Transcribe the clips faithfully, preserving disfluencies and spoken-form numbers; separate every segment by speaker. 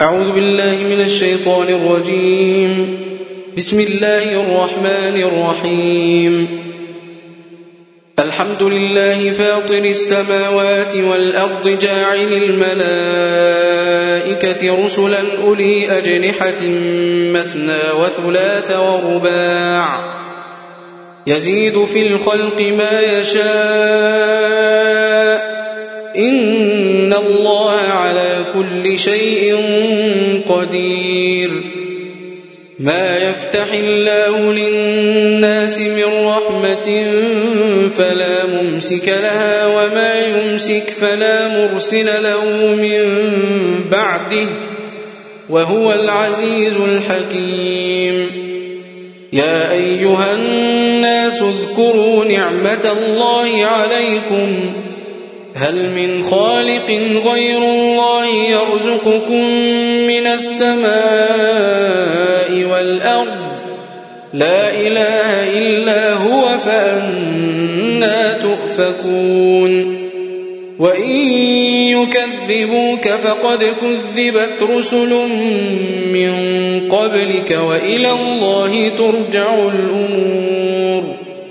Speaker 1: أعوذ بالله من الشيطان الرجيم. بسم الله الرحمن الرحيم. الحمد لله فاطر السماوات والأرض جاعل الملائكة رسلا أولي أجنحة مثنى وثلاث ورباع يزيد في الخلق ما يشاء إن الله على كل شيء قدير. ما يفتح الله للناس من رحمة فلا ممسك لها وما يمسك فلا مرسل له من بعده وهو العزيز الحكيم. يا أيها الناس اذكروا نعمة الله عليكم هل من خالق غير الله يرزقكم من السماء والأرض لا إله إلا هو فأنى تؤفكون. وإن يكذبوك فقد كذبت رسل من قبلك وإلى الله ترجع الأمور.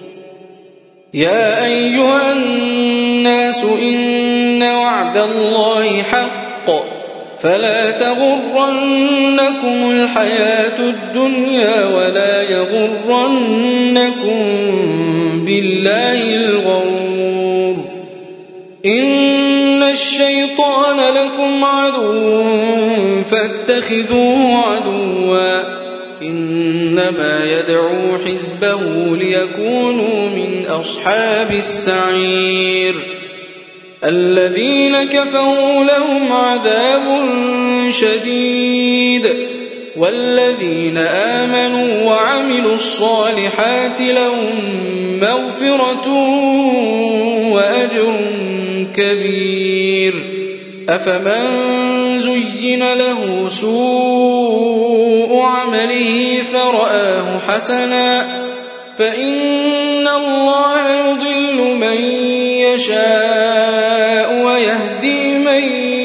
Speaker 1: يا أيها الناس إن وعد الله حق فلا تغرنكم الحياة الدنيا ولا يغرنكم بالله الغرور. إن الشيطان لكم عدو فاتخذوه عدوا إنما يدعو حزبه ليكونوا من أصحاب السعير. الذين كفروا لهم عذاب شديد والذين آمنوا وعملوا الصالحات لهم مغفرة وأجر كبير. أفمن زين له سوء عمله فرآه حسنا فإن الله يضل من يشاء ويهدي من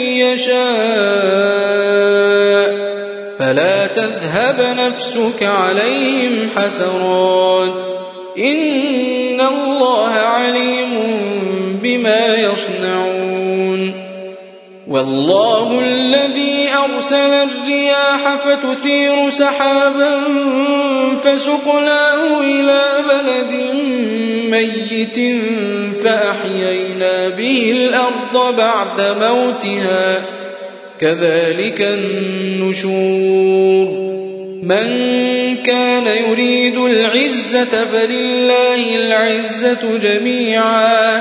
Speaker 1: يشاء فلا تذهب نفسك عليهم حسرات إن الله عليم بما يصنعون. والله الذي أرسل الرياح فتثير سحابا فسقناه إلى بلد ميت فأحيينا به الأرض بعد موتها كذلك النشور. من كان يريد العزة فلله العزة جميعا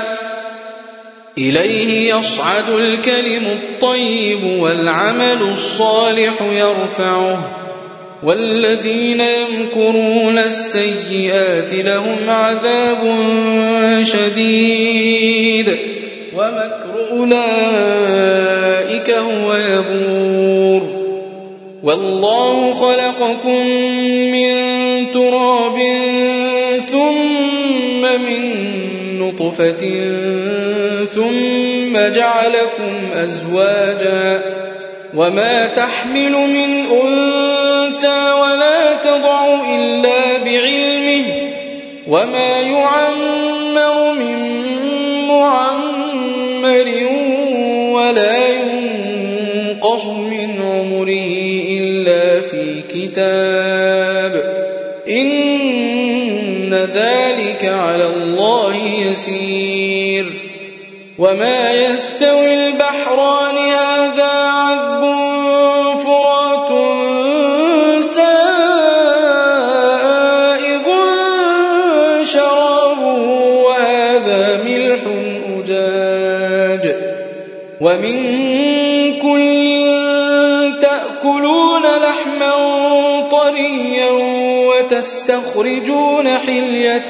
Speaker 1: إليه يصعد الكلم الطيب والعمل الصالح يرفعه والذين يمكرون السيئات لهم عذاب شديد ومكر أولئك هو يبور. والله خلقكم من تراب ثم من نطفة ثم جعلكم أزواجا وما تحمل من أنثى ولا تضع إلا بعلمه وما يعمر من معمر ولا ينقص من عمره إلا في كتاب إن ذلك على الله يسير. وما يستوي البحران هذا عذب فرات سائغ شرابه وهذا ملح أجاج ومن كل تأكلون لحما طريا وتستخرجون حلية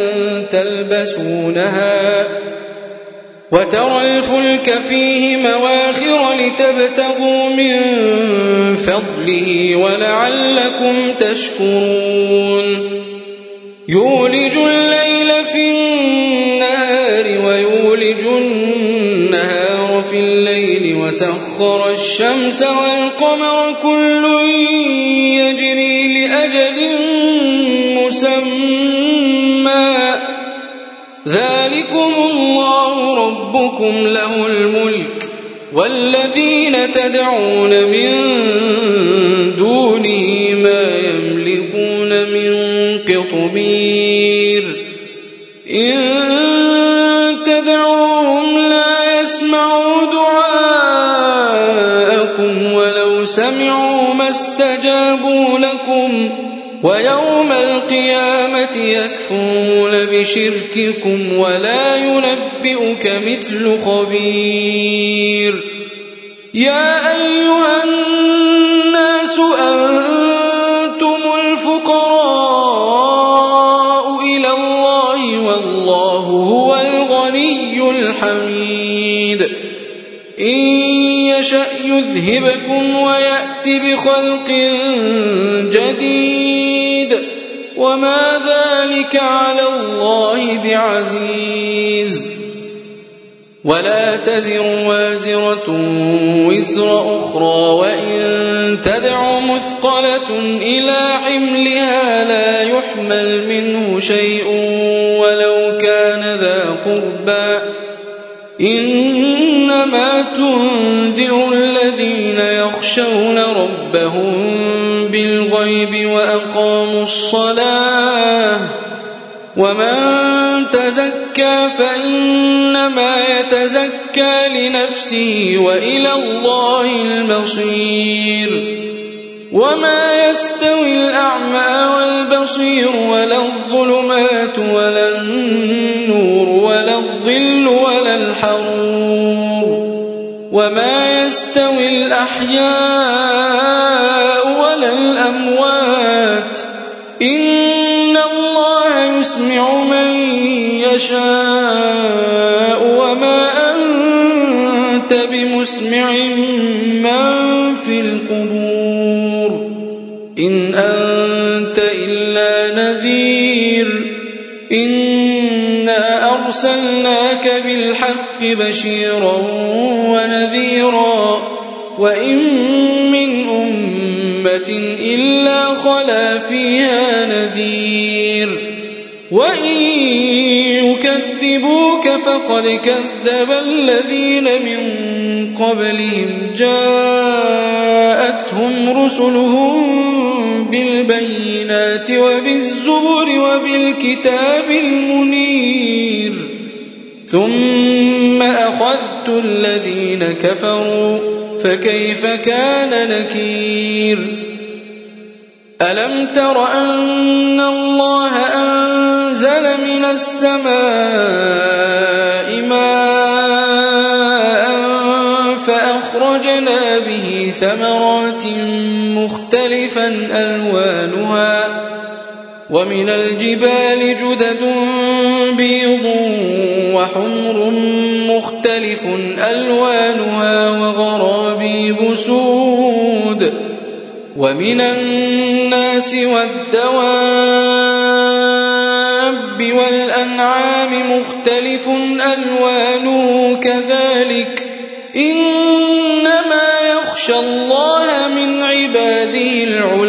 Speaker 1: تلبسونها وترى الفلك فيه مواخر لتبتغوا من فضله ولعلكم تشكرون. يولج الليل في النهار ويولج النهار في الليل وسخر وسخر الشمس والقمر كل يجري لأجل مسمى ذلكم الله ربكم له الملك والذين تدعون من دونه ما يملكون من قطمير إن تدعوهم لا يسمعوا دعاءكم ولو سمعوا ما استجابوا لكم ويوم القيامة يكفرون بشرككم ولا ينبئك مثل خبير يا أيها الناس أنتم الفقراء إلى الله والله هو الغني الحميد إن يشأ يذهبكم ويأت بخلق جديد وما ذلك على الله بعزيز ولا تزر وازرة وزر أخرى وإن تدع مثقلة إلى حملها لا يحمل منه شيء ولو كان ذا قربى إنما تنذر الذين يخشون ربهم بالغيب وأقاموا الصلاة ومن تزكى فإنما يتزكى لنفسه وإلى الله المصير وما يستوي الأعمى والبصير ولا الظلمات ولا النور ولا الظل ولا الحرور وما يستوي الأحياء ولا الأموات إن الله يسمع من يشاء وما أنت بمسمع من في القبور إن أنت إلا نذير إنا أرسلناك بالحق بشيرا ونذيرا وإن من أمة إلا خلا فيها نذير وإن يكذبوك فقد كذب الذين من قبلهم جاءتهم رسلهم بالبينات وبالزبر وبالكتاب المنير ثم أخذت الذين كفروا فكيف كان نكير ألم تر أن الله أنزل من السماء ماء فأخرجنا به ثمرات مختلفا ألوانها ومن الجبال جدد بيض وحمر مختلف ألوانها وغرابيب سود ومن الناس والدواب والأنعام مختلف ألوانه كذلك إنما يخشى الله من عباده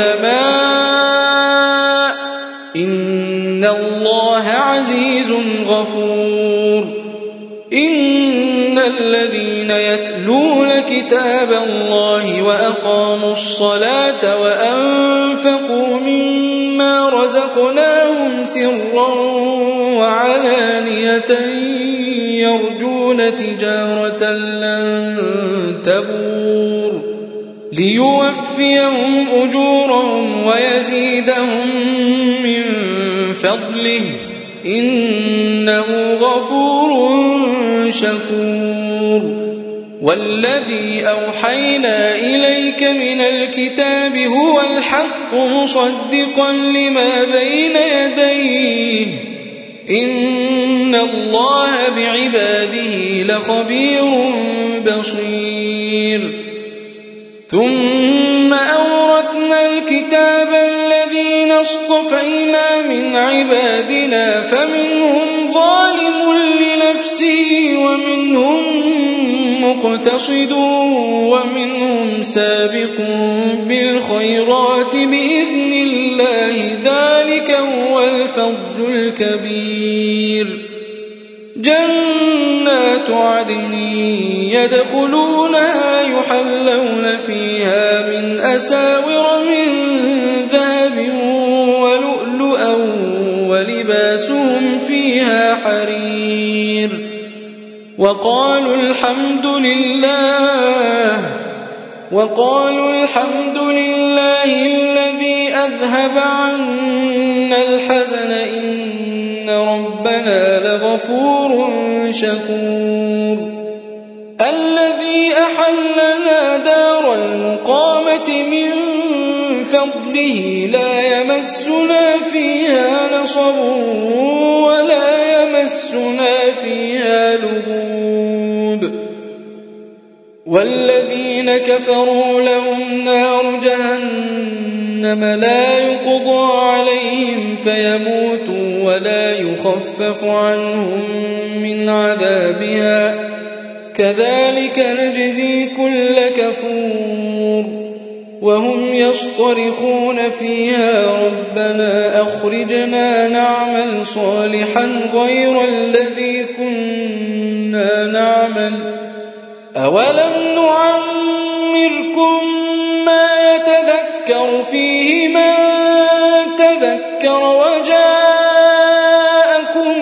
Speaker 1: العلماء إن الله عزيز غفور إن الذين يتلون كتاب الله وأقاموا الصلاة وأنفقوا مما رزقناهم سرا وعلانية يرجون تجارة لن تبور ليوفيهم أجورهم ويزيدهم من فضله إنه غفور شكور والذي أوحينا إليك من الكتاب هو الحق مصدقا لما بين يديه إن الله بعباده لخبير بصير ثم أورثنا الكتاب الذين اصطفينا من عبادنا فمنهم ظالم لنفسه ومنهم
Speaker 2: مقتصد ومنهم سابق بالخيرات بإذن الله ذلك هو الفضل الكبير جنات عدن يدخلونها يحلون فيها من أساور من ذهب ولؤلؤا ولباسهم فيها حرير وقالوا الحمد لله وقالوا الحمد لله الذي أذهب عنا الحزن إن ربنا لغفور شكور الذي أحلنا دار المقامة من فضله لا يمسنا فيها نصب ولا يمسنا فيها لغوب والذين كفروا لهم نار جهنم لا يقضى عليهم فيموتوا ولا يخفف عنهم من عذابها كذلك نجزي كل كفور وهم يصطرخون فيها ربنا أخرجنا نعمل صالحا غير الذي كنا نعمل أولم نعمركم ما يتذكر فيه من تذكر وجاءكم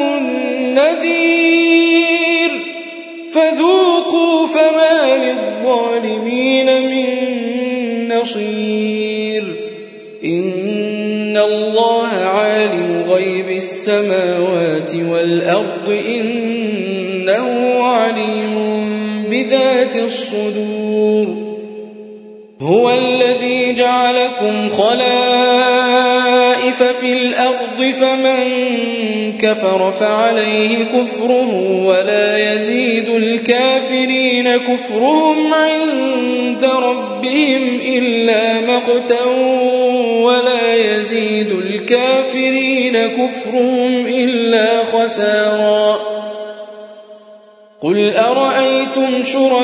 Speaker 2: النذير فذوقوا فما للظالمين من نصير إن الله عالم غيب السماوات والأرض إنه عليم بذات الصدور هو الذي جعلكم خلائف في الأرض فمن كفر فعليه كفره ولا يزيد الكافرين كفرهم عند ربهم إلا مقتا ولا يزيد الكافرين كفرهم إلا خسارا قل أرأيتم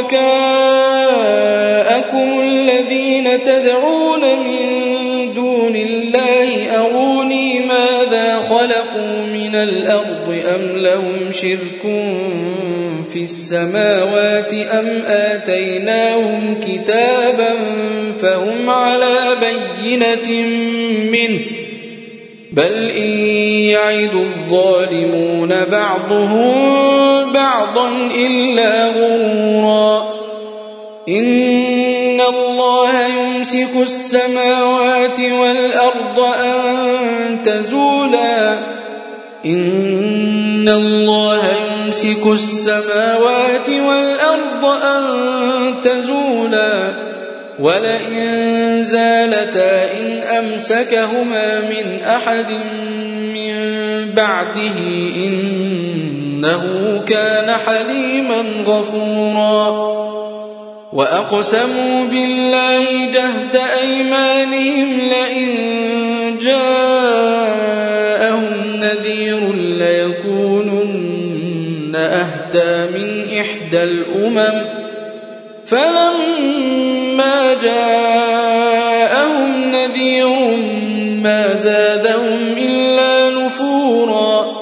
Speaker 2: شركاءكم الذين تدعون من دون الله أروني ماذا خلقوا من الأرض أم لهم شرك في السماوات أم آتيناهم كتابا فهم على بينة منه بل إن يعد الظالمون بعضهم بعضا إلا غرورا إن الله يمسك السماوات والأرض أن تزولا إن الله يمسك السماوات والأرض أن تزولا ولئن زالتا إن أمسكهما من أحد من بعده إنه كان حليما غفورا وأقسموا بالله جهد أيمانهم لئن جاءهم نذير ليكونن أهدى من إحدى الأمم فلما جاءهم نذير ما زادهم إلا نفورا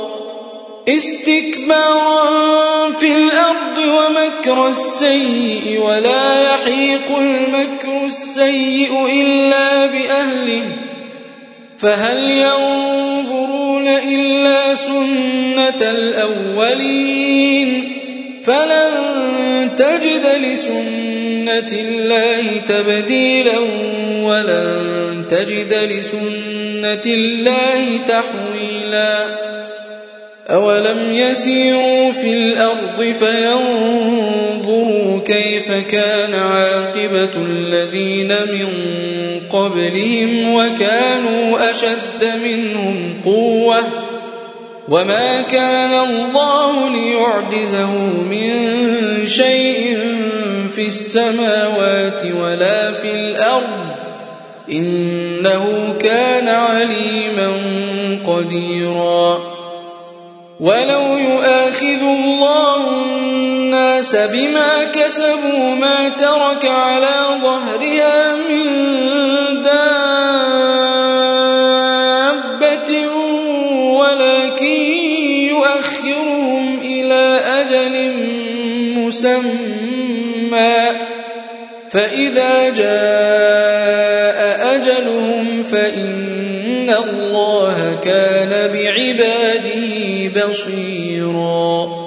Speaker 2: استكبارا في الأرض ومكر السيء ولا يحيق المكر السيء إلا بأهله فهل ينظرون إلا سنة الأولين فلن تجد لسنة الله تبديلا ولن تجد لسنة الله تحويلا أولم يسيروا في الأرض فينظروا كيف كان عاقبة الذين من قبلهم وكانوا أشد منهم قوة وما كان الله ليعجزه من شيء في السماوات ولا في الأرض إنه كان عليما قديرا ولو يؤاخذ الله الناس الناس بما كسبوا ما ترك على ظهرها من دابة ولكن يؤخرهم إلى أجل مسمى فإذا جاء أجلهم فإن الله كان بعباده بصيرا